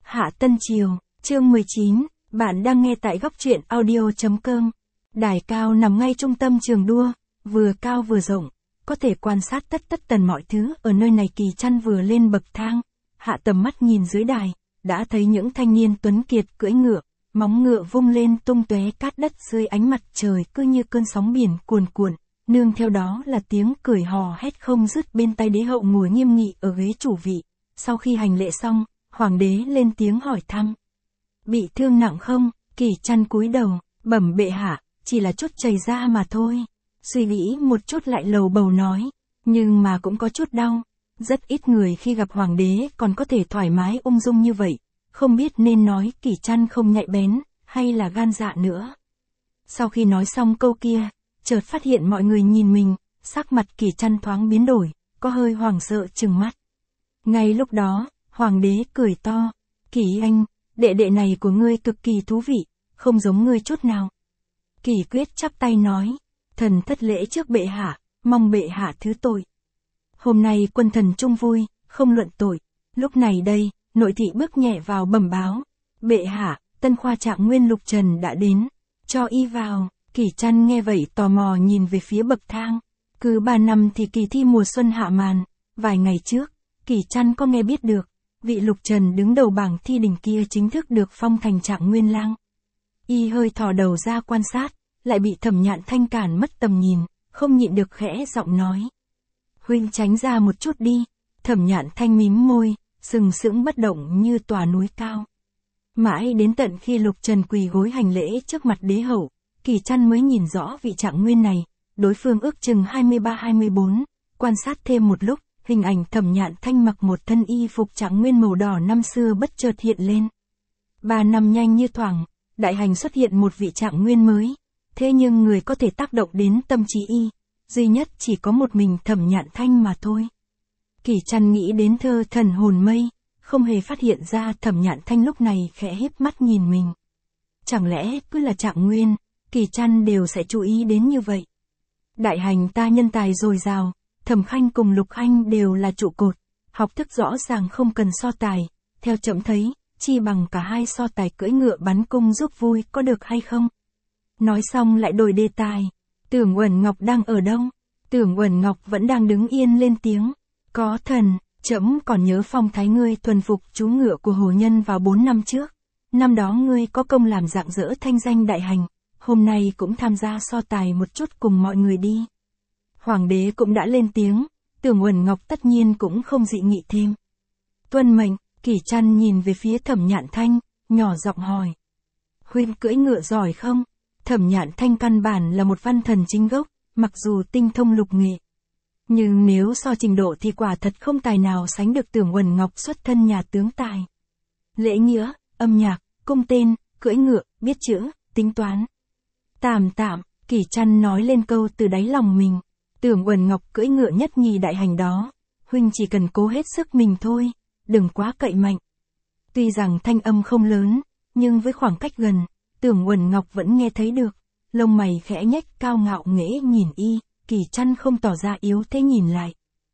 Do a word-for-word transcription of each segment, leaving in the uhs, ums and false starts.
Hạ Tân Triều, chương mười chín, bạn đang nghe tại góc truyện audio chấm com. Đài cao nằm ngay trung tâm trường đua, vừa cao vừa rộng, có thể quan sát tất tất tần mọi thứ ở nơi này. Kỳ Trăn vừa lên bậc thang, hạ tầm mắt nhìn dưới đài, đã thấy những thanh niên tuấn kiệt cưỡi ngựa, móng ngựa vung lên tung tóe cát đất dưới ánh mặt trời cứ như cơn sóng biển cuồn cuộn, nương theo đó là tiếng cười hò hét không dứt. Bên tay đế hậu ngồi nghiêm nghị ở ghế chủ vị, sau khi hành lễ xong, hoàng đế lên tiếng hỏi thăm. Bị thương nặng không? Kỳ Trăn cúi đầu, bẩm bệ hạ, chỉ là chút chảy ra mà thôi. Suy nghĩ một chút lại lầu bầu nói, nhưng mà cũng có chút đau. Rất ít người khi gặp hoàng đế còn có thể thoải mái ung dung như vậy, không biết nên nói Kỳ Trăn không nhạy bén, hay là gan dạ nữa. Sau khi nói xong câu kia, chợt phát hiện mọi người nhìn mình, sắc mặt Kỳ Trăn thoáng biến đổi, có hơi hoảng sợ trừng mắt. Ngay lúc đó, hoàng đế cười to, Kỳ anh, đệ đệ này của ngươi cực kỳ thú vị, không giống ngươi chút nào. Kỳ Quyết chắp tay nói, thần thất lễ trước bệ hạ, mong bệ hạ thứ tội. Hôm nay quân thần chung vui, không luận tội. Lúc này đây, nội thị bước nhẹ vào bẩm báo, bệ hạ, tân khoa trạng nguyên Lục Trần đã đến, cho y vào. Kỳ Trăn nghe vậy tò mò nhìn về phía bậc thang. Cứ ba năm thì kỳ thi mùa xuân hạ màn, vài ngày trước, Kỳ Trăn có nghe biết được, vị Lục Trần đứng đầu bảng thi đỉnh kia chính thức được phong thành trạng nguyên lang. Y hơi thò đầu ra quan sát, lại bị Thẩm Nhạn Thanh cản mất tầm nhìn, không nhịn được khẽ giọng nói. Huynh tránh ra một chút đi. Thẩm Nhạn Thanh mím môi, sừng sững bất động như tòa núi cao. Mãi đến tận khi Lục Trần quỳ gối hành lễ trước mặt đế hậu, Kỳ Trăn mới nhìn rõ vị trạng nguyên này, đối phương ước chừng hai mươi ba hai mươi bốn, quan sát thêm một lúc, hình ảnh Thẩm Nhạn Thanh mặc một thân y phục trạng nguyên màu đỏ năm xưa bất chợt hiện lên. Ba năm nhanh như thoảng, đại hành xuất hiện một vị trạng nguyên mới, thế nhưng người có thể tác động đến tâm trí y, duy nhất chỉ có một mình Thẩm Nhạn Thanh mà thôi. Kỳ Trăn nghĩ đến thơ thần hồn mây, không hề phát hiện ra Thẩm Nhạn Thanh lúc này khẽ híp mắt nhìn mình. Chẳng lẽ cứ là trạng nguyên, Kỳ Trăn đều sẽ chú ý đến như vậy. Đại hành ta nhân tài dồi dào, Thẩm Khanh cùng Lục Khanh đều là trụ cột, học thức rõ ràng không cần so tài, theo trẫm thấy, chi bằng cả hai so tài cưỡi ngựa bắn cung giúp vui có được hay không? Nói xong lại đổi đề tài, Tưởng Uẩn Ngọc đang ở đâu? Tưởng Uẩn Ngọc vẫn đang đứng yên lên tiếng, có thần, trẫm còn nhớ phong thái ngươi thuần phục chú ngựa của hồ nhân vào bốn năm trước. Năm đó ngươi có công làm rạng rỡ thanh danh đại hành, hôm nay cũng tham gia so tài một chút cùng mọi người đi. Hoàng đế cũng đã lên tiếng, Tưởng Uẩn Ngọc tất nhiên cũng không dị nghị thêm. Tuân mệnh. Kỳ Trăn nhìn về phía Thẩm Nhạn Thanh, nhỏ giọng hỏi. Huynh cưỡi ngựa giỏi không? Thẩm Nhạn Thanh căn bản là một văn thần chính gốc, mặc dù tinh thông lục nghệ. Nhưng nếu so trình độ thì quả thật không tài nào sánh được Tưởng Uẩn Ngọc xuất thân nhà tướng tài. Lễ nghĩa, âm nhạc, cung tên, cưỡi ngựa, biết chữ, tính toán. Tạm tạm, Kỳ Trăn nói lên câu từ đáy lòng mình. Tưởng Uẩn Ngọc cưỡi ngựa nhất nhì đại hành đó. Huynh chỉ cần cố hết sức mình thôi, đừng quá cậy mạnh. Tuy rằng thanh âm không lớn, nhưng với khoảng cách gần, Tưởng Uẩn Ngọc vẫn nghe thấy được. Lông mày khẽ nhếch cao ngạo nghễ nhìn y, Kỳ Trăn không tỏ ra yếu thế nhìn lại.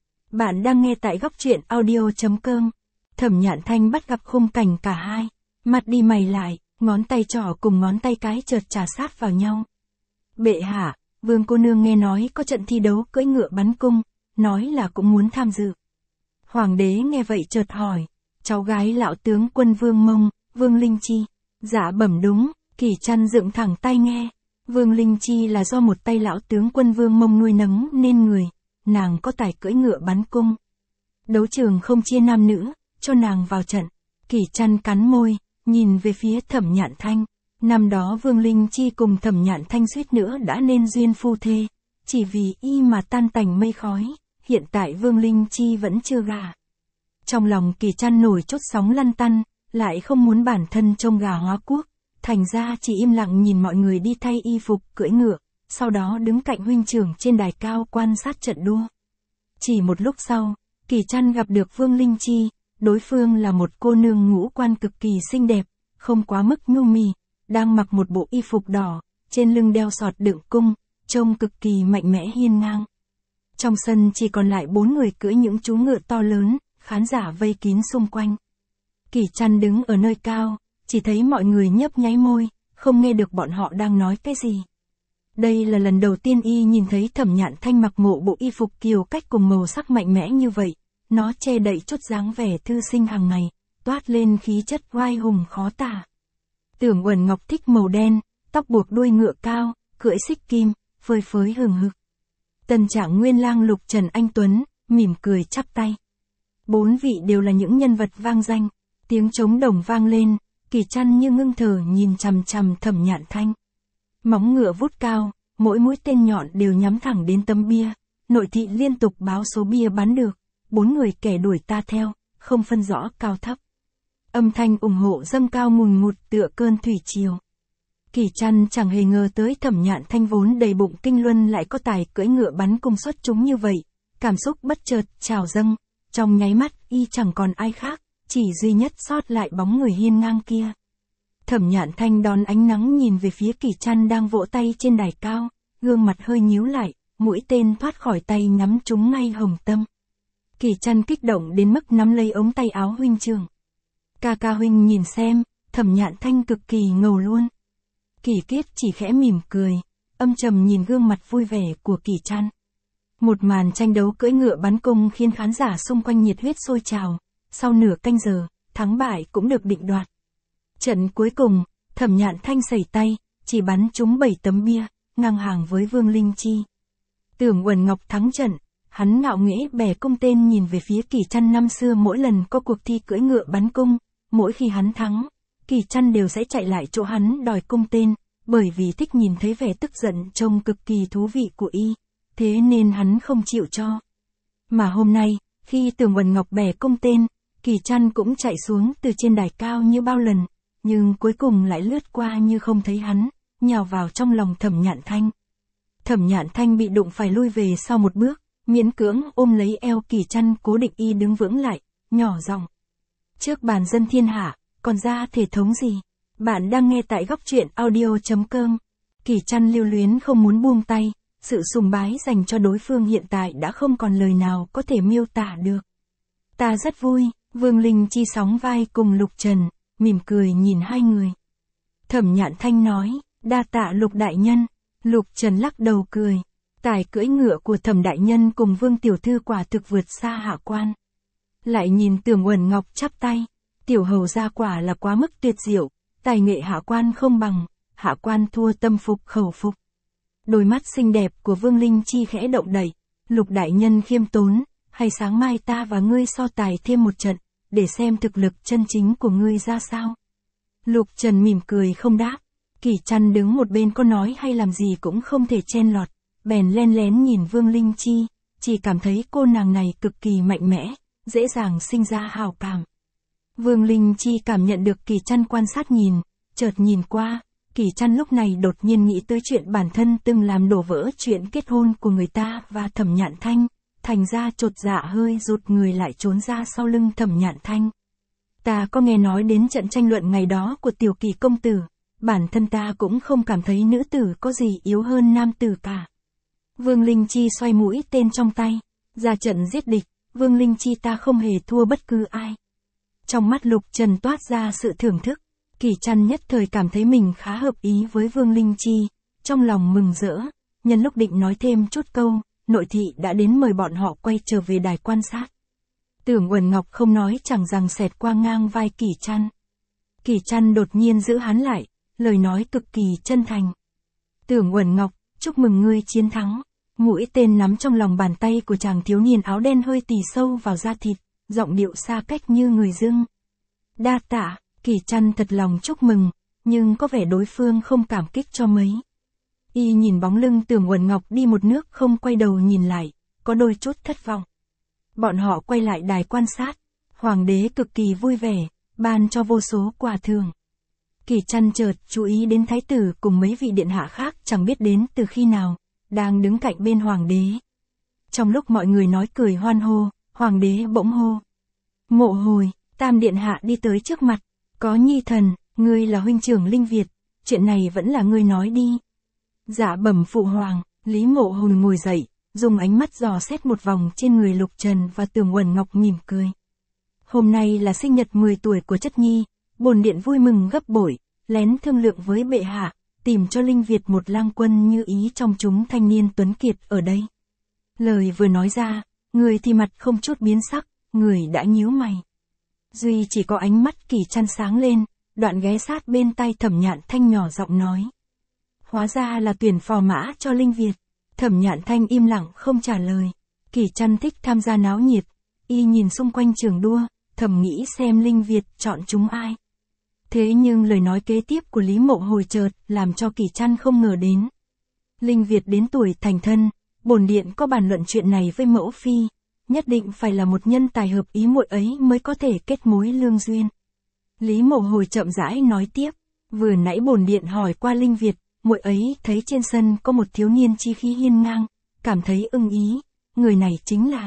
Bạn đang nghe tại góc truyện audio chấm com. Thẩm Nhạn Thanh bắt gặp khung cảnh cả hai, mặt đi mày lại, ngón tay trỏ cùng ngón tay cái chợt chà sát vào nhau. Bệ hạ, vương cô nương nghe nói có trận thi đấu cưỡi ngựa bắn cung, nói là cũng muốn tham dự. Hoàng đế nghe vậy chợt hỏi, cháu gái lão tướng quân Vương Mông, Vương Linh Chi. Dạ bẩm đúng. Kỳ Trăn dựng thẳng tay nghe. Vương Linh Chi là do một tay lão tướng quân Vương Mông nuôi nấng nên người, nàng có tài cưỡi ngựa bắn cung. Đấu trường không chia nam nữ, cho nàng vào trận. Kỳ Trăn cắn môi, nhìn về phía Thẩm Nhạn Thanh. Năm đó Vương Linh Chi cùng Thẩm Nhạn Thanh suýt nữa đã nên duyên phu thê, chỉ vì y mà tan tành mây khói, hiện tại Vương Linh Chi vẫn chưa gả. Trong lòng Kỳ Trăn nổi chút sóng lăn tăn, lại không muốn bản thân trông gà hóa quốc, thành ra chỉ im lặng nhìn mọi người đi thay y phục cưỡi ngựa, sau đó đứng cạnh huynh trưởng trên đài cao quan sát trận đua. Chỉ một lúc sau, Kỳ Trăn gặp được Vương Linh Chi, đối phương là một cô nương ngũ quan cực kỳ xinh đẹp, không quá mức nhu mì, đang mặc một bộ y phục đỏ, trên lưng đeo sọt đựng cung, trông cực kỳ mạnh mẽ hiên ngang. Trong sân chỉ còn lại bốn người cưỡi những chú ngựa to lớn, khán giả vây kín xung quanh. Kỳ Trăn đứng ở nơi cao, chỉ thấy mọi người nhấp nháy môi, không nghe được bọn họ đang nói cái gì. Đây là lần đầu tiên y nhìn thấy Thẩm Nhạn Thanh mặc ngộ bộ y phục kiều cách cùng màu sắc mạnh mẽ như vậy, nó che đậy chút dáng vẻ thư sinh hàng ngày, toát lên khí chất oai hùng khó tả. Tưởng Uẩn Ngọc thích màu đen, tóc buộc đuôi ngựa cao, cưỡi xích kim, phơi phới hừng hực. Tần Trạng Nguyên Lang Lục Trần Anh Tuấn, mỉm cười chắp tay. Bốn vị đều là những nhân vật vang danh, tiếng trống đồng vang lên, Kỳ Trăn như ngưng thở nhìn chằm chằm Thẩm Nhạn Thanh. Móng ngựa vút cao, mỗi mũi tên nhọn đều nhắm thẳng đến tấm bia, nội thị liên tục báo số bia bắn được, bốn người kẻ đuổi ta theo, không phân rõ cao thấp. Âm thanh ủng hộ dâng cao ngùn ngụt tựa cơn thủy triều. Kỳ Trăn chẳng hề ngờ tới Thẩm Nhạn Thanh vốn đầy bụng kinh luân lại có tài cưỡi ngựa bắn cung xuất chúng như vậy, cảm xúc bất chợt trào dâng, trong nháy mắt y chẳng còn ai khác, chỉ duy nhất sót lại bóng người hiên ngang kia. Thẩm Nhạn Thanh đón ánh nắng nhìn về phía Kỳ Trăn đang vỗ tay trên đài cao, gương mặt hơi nhíu lại, mũi tên thoát khỏi tay nhắm trúng ngay hồng tâm. Kỳ Trăn kích động đến mức nắm lấy ống tay áo huynh trưởng. Ca ca huynh nhìn xem, Thẩm Nhạn Thanh cực kỳ ngầu luôn. Kỳ Kiết chỉ khẽ mỉm cười, âm trầm nhìn gương mặt vui vẻ của Kỳ Trăn. Một màn tranh đấu cưỡi ngựa bắn cung khiến khán giả xung quanh nhiệt huyết sôi trào, sau nửa canh giờ, thắng bại cũng được định đoạt. Trận cuối cùng, Thẩm Nhạn Thanh sẩy tay, chỉ bắn trúng bảy tấm bia, ngang hàng với Vương Linh Chi. Tưởng Uẩn Ngọc thắng trận, hắn ngạo nghễ bẻ cung tên nhìn về phía Kỳ Trăn. Năm xưa mỗi lần có cuộc thi cưỡi ngựa bắn cung, mỗi khi hắn thắng, Kỳ Trăn đều sẽ chạy lại chỗ hắn đòi cung tên, bởi vì thích nhìn thấy vẻ tức giận trông cực kỳ thú vị của y, thế nên hắn không chịu cho. Mà hôm nay, khi Tưởng Uẩn Ngọc bẻ cung tên, Kỳ Trăn cũng chạy xuống từ trên đài cao như bao lần, nhưng cuối cùng lại lướt qua như không thấy hắn, nhào vào trong lòng Thẩm Nhạn Thanh. Thẩm Nhạn Thanh bị đụng phải lui về sau một bước, miễn cưỡng ôm lấy eo Kỳ Trăn cố định y đứng vững lại, nhỏ giọng. Trước bàn dân thiên hạ, còn ra thể thống gì? Bạn đang nghe tại góc truyện audio chấm com. Kỳ Trăn lưu luyến không muốn buông tay, sự sùng bái dành cho đối phương hiện tại đã không còn lời nào có thể miêu tả được. Ta rất vui, Vương Linh Chi sóng vai cùng Lục Trần, mỉm cười nhìn hai người. Thẩm Nhạn Thanh nói, đa tạ Lục đại nhân. Lục Trần lắc đầu cười, tài cưỡi ngựa của Thẩm đại nhân cùng Vương tiểu thư quả thực vượt xa hạ quan. Lại nhìn Tưởng Uẩn Ngọc chắp tay, tiểu hầu gia quả là quá mức tuyệt diệu, tài nghệ hạ quan không bằng, hạ quan thua tâm phục khẩu phục. Đôi mắt xinh đẹp của Vương Linh Chi khẽ động đậy, Lục đại nhân khiêm tốn, hay sáng mai ta và ngươi so tài thêm một trận, để xem thực lực chân chính của ngươi ra sao. Lục Trần mỉm cười không đáp, Kỳ Trăn đứng một bên có nói hay làm gì cũng không thể chen lọt, bèn len lén nhìn Vương Linh Chi, chỉ cảm thấy cô nàng này cực kỳ mạnh mẽ, dễ dàng sinh ra hào cảm. Vương Linh Chi cảm nhận được Kỳ Trăn quan sát nhìn, chợt nhìn qua, Kỳ Trăn lúc này đột nhiên nghĩ tới chuyện bản thân từng làm đổ vỡ chuyện kết hôn của người ta và Thẩm Nhạn Thanh, thành ra chột dạ hơi rụt người lại trốn ra sau lưng Thẩm Nhạn Thanh. Ta có nghe nói đến trận tranh luận ngày đó của Tiểu Kỳ công tử, bản thân ta cũng không cảm thấy nữ tử có gì yếu hơn nam tử cả. Vương Linh Chi xoay mũi tên trong tay, ra trận giết địch, Vương Linh Chi ta không hề thua bất cứ ai. Trong mắt Lục Trần toát ra sự thưởng thức, Kỳ Trăn nhất thời cảm thấy mình khá hợp ý với Vương Linh Chi, trong lòng mừng rỡ, nhân lúc định nói thêm chút câu, nội thị đã đến mời bọn họ quay trở về đài quan sát. Tưởng Uẩn Ngọc không nói chẳng rằng xẹt qua ngang vai Kỳ Trăn. Kỳ Trăn đột nhiên giữ hắn lại, lời nói cực kỳ chân thành. Tưởng Uẩn Ngọc, chúc mừng ngươi chiến thắng. Mũi tên nắm trong lòng bàn tay của chàng thiếu niên áo đen hơi tì sâu vào da thịt, giọng điệu xa cách như người dưng. Đa tạ, Kỳ Trăn thật lòng chúc mừng, nhưng có vẻ đối phương không cảm kích cho mấy. Y nhìn bóng lưng Tưởng Uẩn Ngọc đi một nước không quay đầu nhìn lại, có đôi chút thất vọng. Bọn họ quay lại đài quan sát, hoàng đế cực kỳ vui vẻ, ban cho vô số quà thưởng. Kỳ Trăn chợt chú ý đến thái tử cùng mấy vị điện hạ khác chẳng biết đến từ khi nào, đang đứng cạnh bên hoàng đế. Trong lúc mọi người nói cười hoan hô, hoàng đế bỗng hô. Mộ Hồi, Tam điện hạ đi tới trước mặt, có nhi thần, ngươi là huynh trưởng Linh Việt, chuyện này vẫn là ngươi nói đi. Dạ bẩm phụ hoàng, Lý Mộ Hồi ngồi dậy, dùng ánh mắt dò xét một vòng trên người Lục Trần và Tưởng Uẩn Ngọc mỉm cười. Hôm nay là sinh nhật mười tuổi của chất nhi, bổn điện vui mừng gấp bội, lén thương lượng với bệ hạ, tìm cho Linh Việt một lang quân như ý trong chúng thanh niên tuấn kiệt ở đây. Lời vừa nói ra, người thì mặt không chút biến sắc, người đã nhíu mày. Duy chỉ có ánh mắt Kỳ Trăn sáng lên, đoạn ghé sát bên tay Thẩm Nhạn Thanh nhỏ giọng nói. Hóa ra là tuyển phò mã cho Linh Việt. Thẩm Nhạn Thanh im lặng không trả lời. Kỳ Trăn thích tham gia náo nhiệt, y nhìn xung quanh trường đua, thầm nghĩ xem Linh Việt chọn chúng ai. Thế nhưng lời nói kế tiếp của Lý Mộ Hồi chợt làm cho Kỳ Trăn không ngờ đến. Linh Việt đến tuổi thành thân, bổn điện có bàn luận chuyện này với mẫu phi, nhất định phải là một nhân tài hợp ý muội ấy mới có thể kết mối lương duyên. Lý Mộ Hồi chậm rãi nói tiếp, vừa nãy bổn điện hỏi qua Linh Việt, muội ấy thấy trên sân có một thiếu niên chi khí hiên ngang, cảm thấy ưng ý, người này chính là.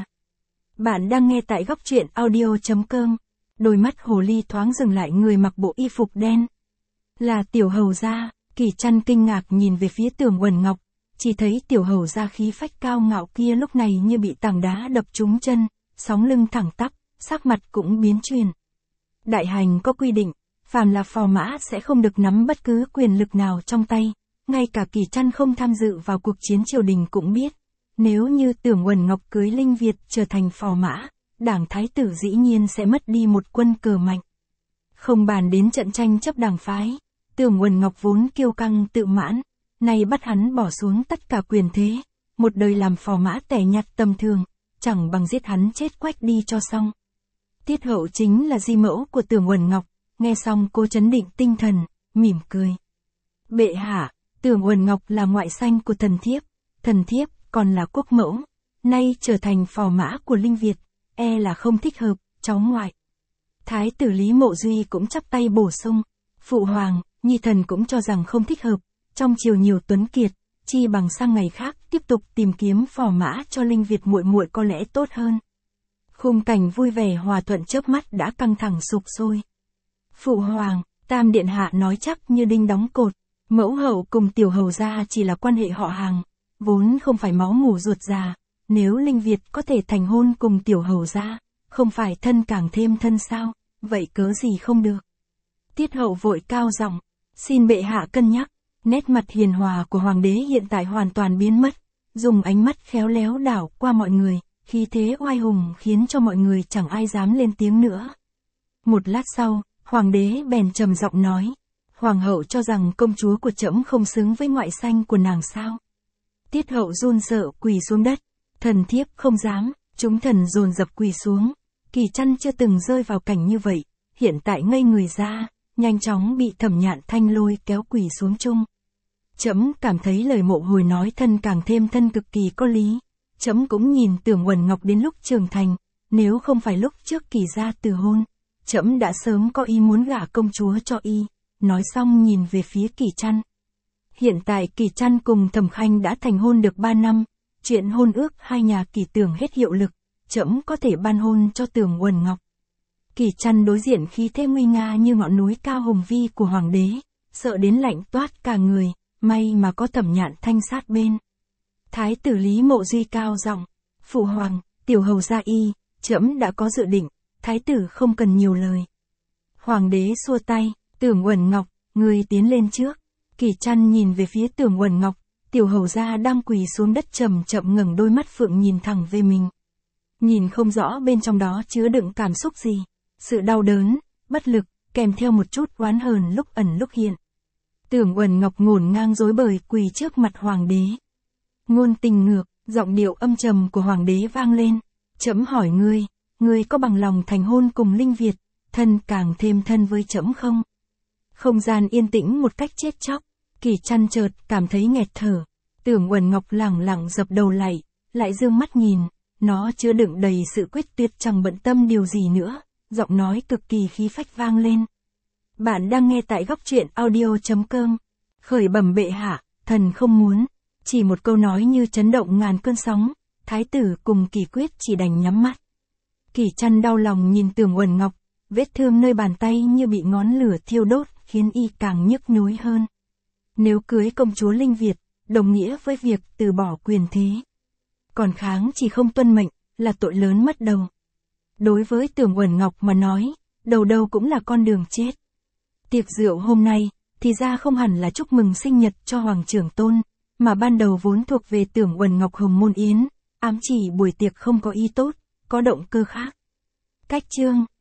Bạn đang nghe tại góc truyện audio chấm com. Đôi mắt hồ ly thoáng dừng lại người mặc bộ y phục đen. Là Tiểu Hầu gia. Kỳ Trăn kinh ngạc nhìn về phía Tưởng Uẩn Ngọc, chỉ thấy Tiểu Hầu gia khí phách cao ngạo kia lúc này như bị tảng đá đập trúng chân, sóng lưng thẳng tắp, sắc mặt cũng biến chuyển. Đại hành có quy định, phàm là phò mã sẽ không được nắm bất cứ quyền lực nào trong tay, ngay cả Kỳ Trăn không tham dự vào cuộc chiến triều đình cũng biết, nếu như Tưởng Uẩn Ngọc cưới Linh Việt trở thành phò mã, đảng thái tử dĩ nhiên sẽ mất đi một quân cờ mạnh. Không bàn đến trận tranh chấp đảng phái, Tưởng Uẩn Ngọc vốn kiêu căng tự mãn, nay bắt hắn bỏ xuống tất cả quyền thế, một đời làm phò mã tẻ nhạt tầm thường, chẳng bằng giết hắn chết quách đi cho xong. Tiết hậu chính là di mẫu của Tưởng Uẩn Ngọc, nghe xong cô trấn định tinh thần, mỉm cười. Bệ hạ, Tưởng Uẩn Ngọc là ngoại sanh của thần thiếp, thần thiếp còn là quốc mẫu, nay trở thành phò mã của Linh Việt, e là không thích hợp, cháu ngoại. Thái tử Lý Mộ Duy cũng chắp tay bổ sung, phụ hoàng, nhi thần cũng cho rằng không thích hợp, trong triều nhiều tuấn kiệt, chi bằng sang ngày khác tiếp tục tìm kiếm phò mã cho Linh Việt muội muội có lẽ tốt hơn. Khung cảnh vui vẻ hòa thuận chớp mắt đã căng thẳng sục sôi. Phụ hoàng, Tam điện hạ nói chắc như đinh đóng cột, mẫu hậu cùng Tiểu Hầu gia chỉ là quan hệ họ hàng, vốn không phải máu mủ ruột già, nếu Linh Việt có thể thành hôn cùng Tiểu Hầu gia, không phải thân càng thêm thân sao, vậy cớ gì không được. Tiết hậu vội cao giọng, xin bệ hạ cân nhắc. Nét mặt hiền hòa của hoàng đế hiện tại hoàn toàn biến mất, dùng ánh mắt khéo léo đảo qua mọi người, khí thế oai hùng khiến cho mọi người chẳng ai dám lên tiếng nữa. Một lát sau, hoàng đế bèn trầm giọng nói, hoàng hậu cho rằng công chúa của trẫm không xứng với ngoại sanh của nàng sao. Tiết hậu run sợ quỳ xuống đất, thần thiếp không dám, chúng thần dồn dập quỳ xuống. Kỳ Trăn chưa từng rơi vào cảnh như vậy, hiện tại ngây người ra, nhanh chóng bị Thẩm Nhạn Thanh lôi kéo quỳ xuống chung. Trẫm cảm thấy lời Mộ Hồi nói thân càng thêm thân cực kỳ có lý. Trẫm cũng nhìn Tưởng Uẩn Ngọc đến lúc trưởng thành, nếu không phải lúc trước Kỳ gia từ hôn, trẫm đã sớm có ý muốn gả công chúa cho y. Nói xong nhìn về phía Kỳ Trăn. Hiện tại Kỳ Trăn cùng Thẩm Khanh đã thành hôn được ba năm, chuyện hôn ước hai nhà Kỳ Tưởng hết hiệu lực, trẫm có thể ban hôn cho Tưởng Uẩn Ngọc. Kỳ Trăn đối diện khí thế nguy nga như ngọn núi cao hùng vi của hoàng đế, sợ đến lạnh toát cả người, may mà có Thẩm Nhạn Thanh sát bên. Thái tử Lý Mộ Duy cao giọng, phụ hoàng, Tiểu Hầu gia y, trẫm đã có dự định, thái tử không cần nhiều lời. Hoàng đế xua tay, Tưởng Uẩn Ngọc, người tiến lên trước. Kỳ Trăn nhìn về phía Tưởng Uẩn Ngọc, Tiểu Hầu gia đang quỳ xuống đất chậm chậm ngẩng đôi mắt phượng nhìn thẳng về mình. Nhìn không rõ bên trong đó chứa đựng cảm xúc gì, sự đau đớn, bất lực, kèm theo một chút oán hờn lúc ẩn lúc hiện. Tưởng Uẩn Ngọc ngổn ngang rối bời quỳ trước mặt hoàng đế. Ngôn tình ngược, giọng điệu âm trầm của hoàng đế vang lên. Trẫm hỏi ngươi, ngươi có bằng lòng thành hôn cùng Linh Việt, thân càng thêm thân với trẫm không? Không gian yên tĩnh một cách chết chóc, Kỳ Trăn chợt cảm thấy nghẹt thở. Tưởng Uẩn Ngọc lẳng lặng dập đầu lại, lại dương mắt nhìn, nó chứa đựng đầy sự quyết tuyệt chẳng bận tâm điều gì nữa, giọng nói cực kỳ khí phách vang lên. Bạn đang nghe tại góc truyện audio chấm com. Khởi bẩm bệ hạ, thần không muốn. Chỉ một câu nói như chấn động ngàn cơn sóng, thái tử cùng Kỳ Quyết chỉ đành nhắm mắt. Kỳ Trăn đau lòng nhìn Tưởng Uẩn Ngọc, vết thương nơi bàn tay như bị ngón lửa thiêu đốt, khiến y càng nhức nhối hơn. Nếu cưới công chúa Linh Việt, đồng nghĩa với việc từ bỏ quyền thế. Còn kháng chỉ không tuân mệnh, là tội lớn mất đầu. Đối với Tưởng Uẩn Ngọc mà nói, đầu đầu cũng là con đường chết. Tiệc rượu hôm nay, thì ra không hẳn là chúc mừng sinh nhật cho Hoàng Trưởng Tôn, mà ban đầu vốn thuộc về Tưởng Uẩn Ngọc Hồng Môn Yến, ám chỉ buổi tiệc không có ý tốt, có động cơ khác. Cách chương